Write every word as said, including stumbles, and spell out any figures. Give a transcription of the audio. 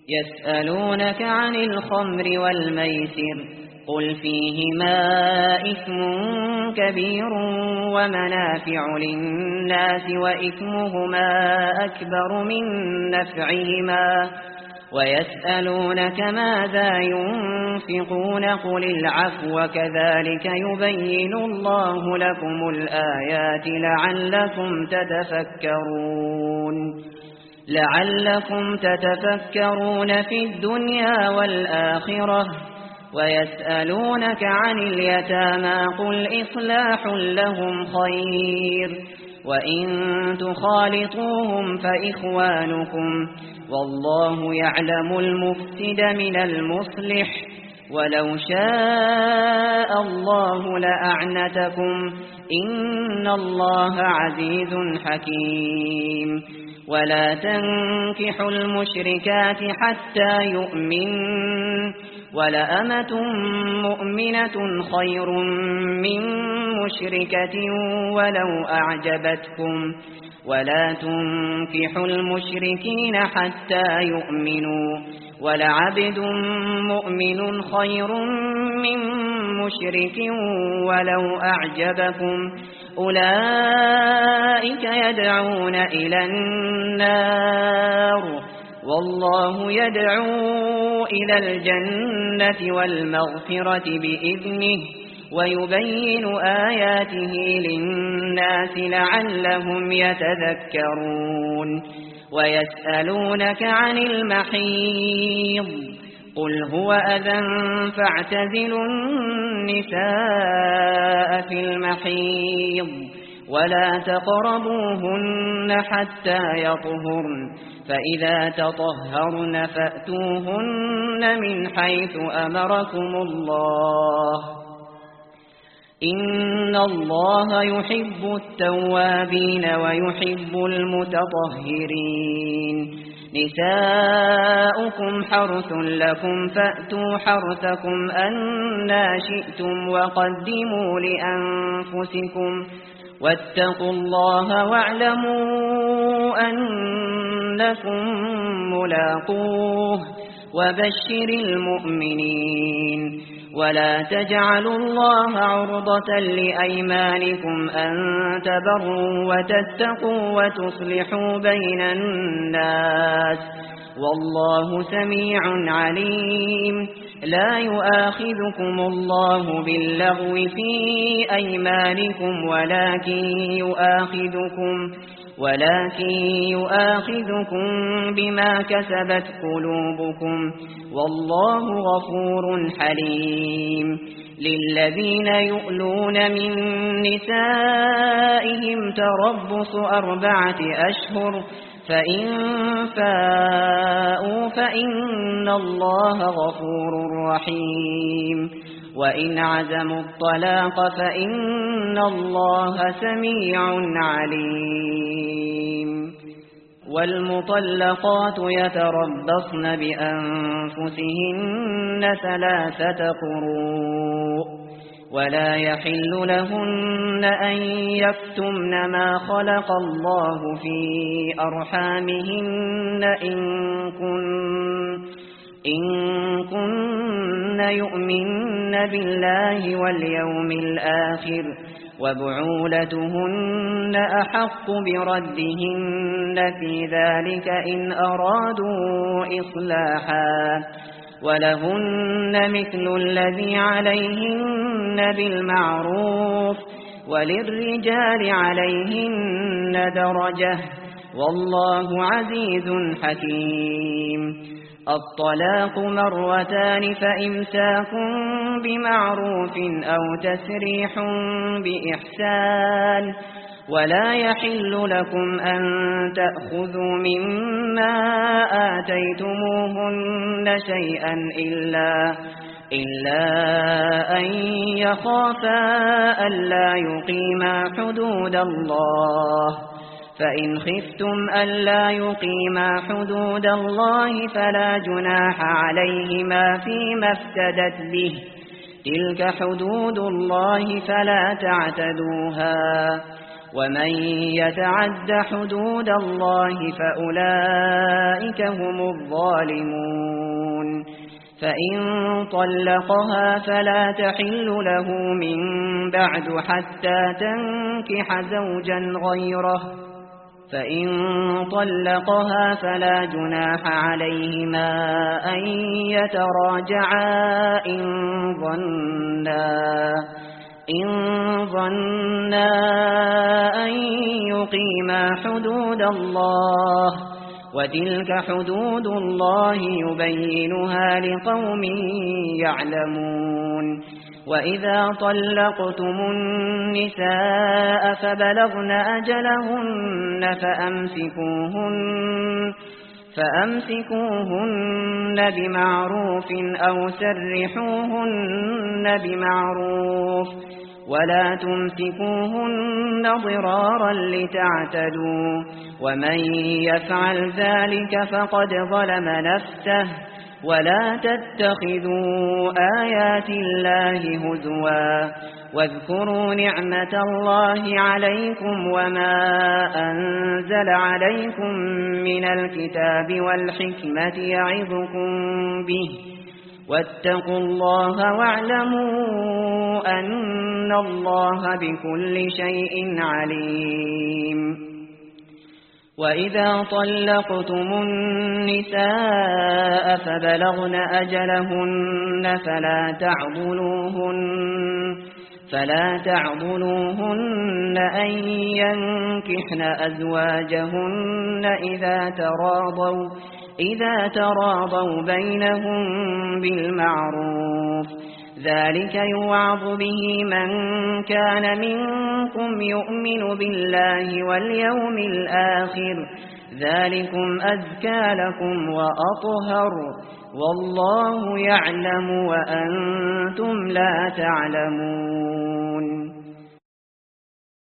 يسألونك عن الخمر والميسر قل فيهما إثم كبير ومنافع للناس وإثمهما أكبر من نفعهما ويسألونك ماذا ينفقون قل العفو كذلك يبين الله لكم الآيات لعلكم تتفكرون لعلكم تتفكرون في الدنيا والآخرة ويسألونك عن اليتامى قل إصلاح لهم خير وإن تخالطوهم فإخوانكم والله يعلم المفسد من المصلح ولو شاء الله لأعنتكم إن الله عزيز حكيم ولا تنكحوا المشركات حتى يؤمنوا ولأمة مؤمنة خير من مشركة ولو أعجبتكم ولا تنكحوا المشركين حتى يؤمنوا ولعبد مؤمن خير من مشرك ولو أعجبكم أولئك يدعون إلى النار والله يدعو إلى الجنة والمغفرة بإذنه ويبين آياته للناس لعلهم يتذكرون ويسألونك عن المحيض قل هو أذى فاعتزلوا النساء في المحيض ولا تقربوهن حتى يطهرن فإذا تطهرن فأتوهن من حيث أمركم الله إن الله يحب التوابين ويحب المتطهرين نساؤكم حرث لكم فأتوا حرثكم أنى شئتم وقدموا لأنفسكم واتقوا الله واعلموا أنكم ملاقوه وبشر المؤمنين ولا تجعلوا الله عرضة لأيمانكم أن تبروا وتتقوا وتصلحوا بين الناس والله سميع عليم لا يؤاخذكم الله باللغو في أيمانكم ولكن يؤاخذكم ولكن يؤاخذكم بما كسبت قلوبكم والله غفور حليم للذين يؤلون من نسائهم تربص أربعة أشهر فإن فاءوا فإن الله غفور رحيم وإن عزموا الطلاق فإن الله سميع عليم والمطلقات يتربصن بأنفسهن ثلاثة قروء ولا يحل لهن أن يكتمن ما خلق الله في أرحامهن إن كن إن كن يؤمن بالله واليوم الآخر وبعولتهن أحق بردهن في ذلك إن أرادوا إصلاحا ولهن مثل الذي عليهن بالمعروف وللرجال عليهن درجة والله عزيز حكيم الطلاق مرتان فإمساك بمعروف أو تسريح بإحسان ولا يحل لكم أن تأخذوا مما آتيتموهن شيئا إلا إلا أن يخافا ألا يقيما حدود الله فإن خفتم ألا يقيما حدود الله فلا جناح عليهما فيما افتدت به تلك حدود الله فلا تعتدوها ومن يتعد حدود الله فأولئك هم الظالمون فإن طلقها فلا تحل له من بعد حتى تنكح زوجا غيره فإن طلقها فلا جناح عليهما أن يتراجعا إن ظنا إن ظنا أن يقيما حدود الله وتلك حدود الله يبينها لقوم يعلمون وإذا طلقتم النساء فبلغن أجلهن فأمسكوهن فأمسكوهن بمعروف أو سرحوهن بمعروف ولا تمسكوهن ضرارا لتعتدوا ومن يفعل ذلك فقد ظلم نفسه ولا تتخذوا آيات الله هزوا واذكروا نعمة الله عليكم وما أنزل عليكم من الكتاب والحكمة يعظكم به واتقوا الله واعلموا أن الله بكل شيء عليم وإذا طلقتم النساء فبلغن أجلهن فلا تعضلوهن فلا تعضلوهن أن ينكحن أزواجهن إذا تراضوا إذا تراضوا بينهم بالمعروف ذلك يوعظ به من كان منكم يؤمن بالله واليوم الآخر ذلكم أزكى لكم وأطهر والله يعلم وأنتم لا تعلمون